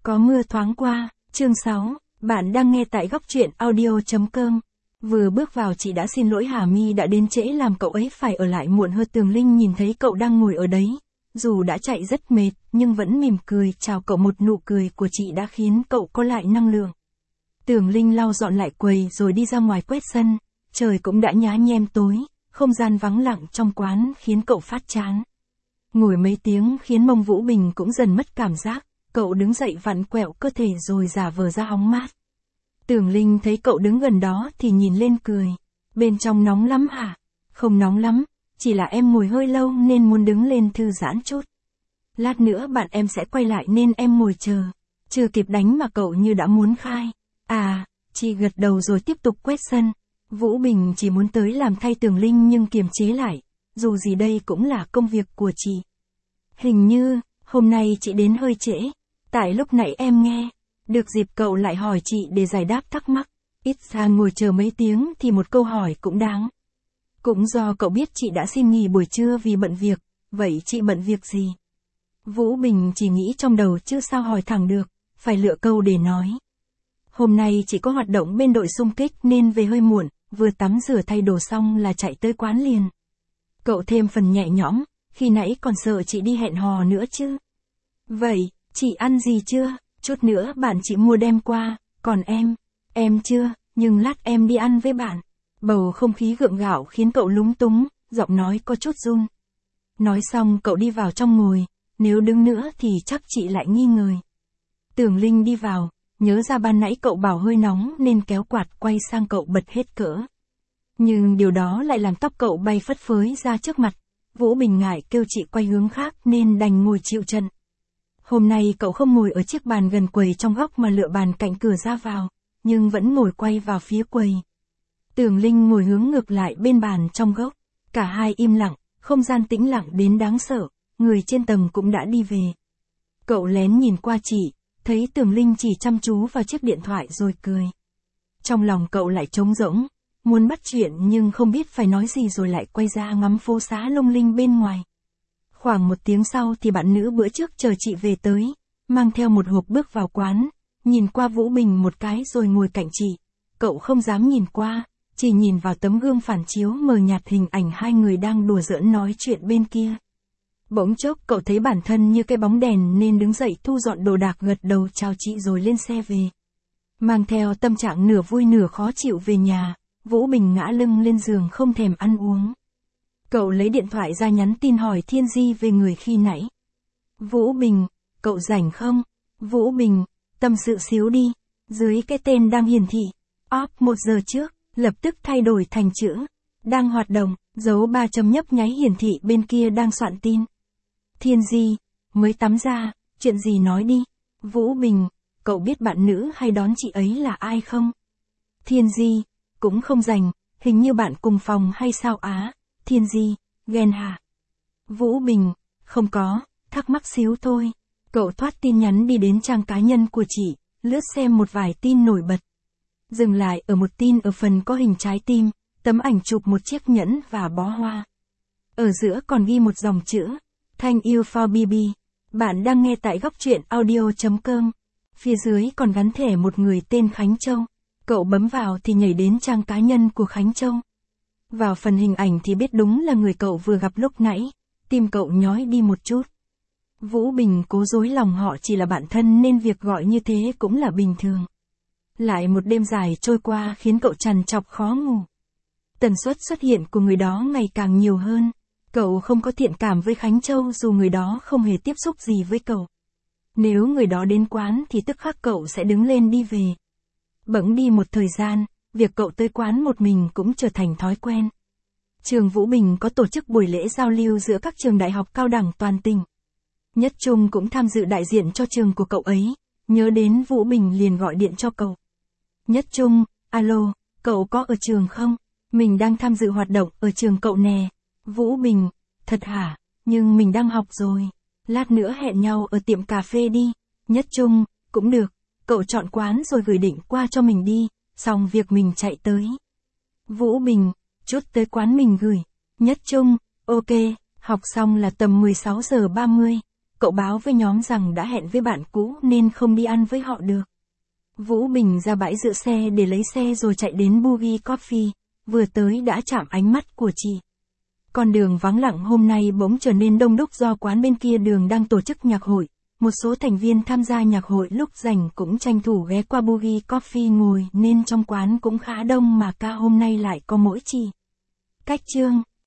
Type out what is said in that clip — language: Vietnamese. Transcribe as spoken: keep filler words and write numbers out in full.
Có mưa thoáng qua, chương sáu, bạn đang nghe tại góc truyện audio.com. Vừa bước vào chị đã xin lỗi Hà My đã đến trễ làm cậu ấy phải ở lại muộn hơn. Tường Linh nhìn thấy cậu đang ngồi ở đấy, dù đã chạy rất mệt, nhưng vẫn mỉm cười chào cậu. Một nụ cười của chị đã khiến cậu có lại năng lượng. Tường Linh lau dọn lại quầy rồi đi ra ngoài quét sân, trời cũng đã nhá nhem tối, không gian vắng lặng trong quán khiến cậu phát chán. Ngồi mấy tiếng khiến mông Vũ Bình cũng dần mất cảm giác, cậu đứng dậy vặn quẹo cơ thể rồi giả vờ ra hóng mát. Tường Linh thấy cậu đứng gần đó thì nhìn lên cười. Bên trong nóng lắm hả? Không nóng lắm, chỉ là em ngồi hơi lâu nên muốn đứng lên thư giãn chút. Lát nữa bạn em sẽ quay lại nên em ngồi chờ. Chưa kịp đánh mà cậu như đã muốn khai. À, chị gật đầu rồi tiếp tục quét sân. Vũ Bình chỉ muốn tới làm thay Tường Linh nhưng kiềm chế lại. Dù gì đây cũng là công việc của chị. Hình như, hôm nay chị đến hơi trễ. Tại lúc nãy em nghe. Được dịp cậu lại hỏi chị để giải đáp thắc mắc. Ít ra ngồi chờ mấy tiếng thì một câu hỏi cũng đáng. Cũng do cậu biết chị đã xin nghỉ buổi trưa vì bận việc. Vậy chị bận việc gì? Vũ Bình chỉ nghĩ trong đầu chứ sao hỏi thẳng được. Phải lựa câu để nói. Hôm nay chị có hoạt động bên đội xung kích nên về hơi muộn. Vừa tắm rửa thay đồ xong là chạy tới quán liền. Cậu thêm phần nhẹ nhõm. Khi nãy còn sợ chị đi hẹn hò nữa chứ. Vậy, chị ăn gì chưa? Chút nữa bạn chị mua đem qua, còn em, em chưa, nhưng lát em đi ăn với bạn. Bầu không khí gượng gạo khiến cậu lúng túng, giọng nói có chút run. Nói xong cậu đi vào trong ngồi, nếu đứng nữa thì chắc chị lại nghi ngờ. Tường Linh đi vào, nhớ ra ban nãy cậu bảo hơi nóng nên kéo quạt quay sang cậu bật hết cỡ. Nhưng điều đó lại làm tóc cậu bay phất phới ra trước mặt. Vũ Bình ngại kêu chị quay hướng khác nên đành ngồi chịu trận. Hôm nay cậu không ngồi ở chiếc bàn gần quầy trong góc mà lựa bàn cạnh cửa ra vào, nhưng vẫn ngồi quay vào phía quầy. Tường Linh ngồi hướng ngược lại bên bàn trong góc. Cả hai im lặng, không gian tĩnh lặng đến đáng sợ, người trên tầng cũng đã đi về. Cậu lén nhìn qua chị, thấy Tường Linh chỉ chăm chú vào chiếc điện thoại rồi cười. Trong lòng cậu lại trống rỗng, muốn bắt chuyện nhưng không biết phải nói gì rồi lại quay ra ngắm phố xá lung linh bên ngoài. Khoảng một tiếng sau thì bạn nữ bữa trước chờ chị về tới, mang theo một hộp bước vào quán, nhìn qua Vũ Bình một cái rồi ngồi cạnh chị. Cậu không dám nhìn qua, chỉ nhìn vào tấm gương phản chiếu mờ nhạt hình ảnh hai người đang đùa giỡn nói chuyện bên kia. Bỗng chốc cậu thấy bản thân như cái bóng đèn nên đứng dậy thu dọn đồ đạc gật đầu chào chị rồi lên xe về. Mang theo tâm trạng nửa vui nửa khó chịu về nhà, Vũ Bình ngã lưng lên giường không thèm ăn uống. Cậu lấy điện thoại ra nhắn tin hỏi Thiên Di về người khi nãy. Vũ Bình, cậu rảnh không? Vũ Bình, tâm sự xíu đi. Dưới cái tên đang hiển thị, off một giờ trước, lập tức thay đổi thành chữ đang hoạt động, dấu ba chấm nhấp nháy hiển thị bên kia đang soạn tin. Thiên Di, mới tắm ra, chuyện gì nói đi. Vũ Bình, cậu biết bạn nữ hay đón chị ấy là ai không? Thiên Di, cũng không rành, hình như bạn cùng phòng hay sao á. Thiên Di, ghen hả? Vũ Bình, không có, thắc mắc xíu thôi. Cậu thoát tin nhắn đi đến trang cá nhân của chị, lướt xem một vài tin nổi bật. Dừng lại ở một tin ở phần có hình trái tim, tấm ảnh chụp một chiếc nhẫn và bó hoa. Ở giữa còn ghi một dòng chữ, Thank you for bê bê. Bạn đang nghe tại góc truyện audio.com. Phía dưới còn gắn thẻ một người tên Khánh Châu. Cậu bấm vào thì nhảy đến trang cá nhân của Khánh Châu. Vào phần hình ảnh thì biết đúng là người cậu vừa gặp lúc nãy, tim cậu nhói đi một chút. Vũ Bình cố dối lòng họ chỉ là bạn thân nên việc gọi như thế cũng là bình thường. Lại một đêm dài trôi qua khiến cậu trằn trọc khó ngủ. Tần suất xuất hiện của người đó ngày càng nhiều hơn. Cậu không có thiện cảm với Khánh Châu dù người đó không hề tiếp xúc gì với cậu. Nếu người đó đến quán thì tức khắc cậu sẽ đứng lên đi về. Bỗng đi một thời gian, việc cậu tới quán một mình cũng trở thành thói quen. Trường Vũ Bình có tổ chức buổi lễ giao lưu giữa các trường đại học cao đẳng toàn tỉnh. Nhất Trung cũng tham dự đại diện cho trường của cậu ấy, nhớ đến Vũ Bình liền gọi điện cho cậu. Nhất Trung, alo, cậu có ở trường không? Mình đang tham dự hoạt động ở trường cậu nè. Vũ Bình, thật hả, nhưng mình đang học rồi. Lát nữa hẹn nhau ở tiệm cà phê đi. Nhất Trung, cũng được, cậu chọn quán rồi gửi định qua cho mình đi, xong việc mình chạy tới. Vũ Bình, chút tới quán mình gửi. Nhất Trung, ok, học xong là tầm mười sáu giờ ba mươi. Cậu cậu báo với nhóm rằng đã hẹn với bạn cũ nên không đi ăn với họ được. Vũ Bình ra bãi giữ xe để lấy xe rồi chạy đến Boogie Coffee, vừa tới đã chạm ánh mắt của chị. Con đường vắng lặng hôm nay bỗng trở nên đông đúc do quán bên kia đường đang tổ chức nhạc hội. Một số thành viên tham gia nhạc hội lúc rảnh cũng tranh thủ ghé qua Boogie Coffee ngồi nên trong quán cũng khá đông mà ca hôm nay lại có mỗi chị. Cách chương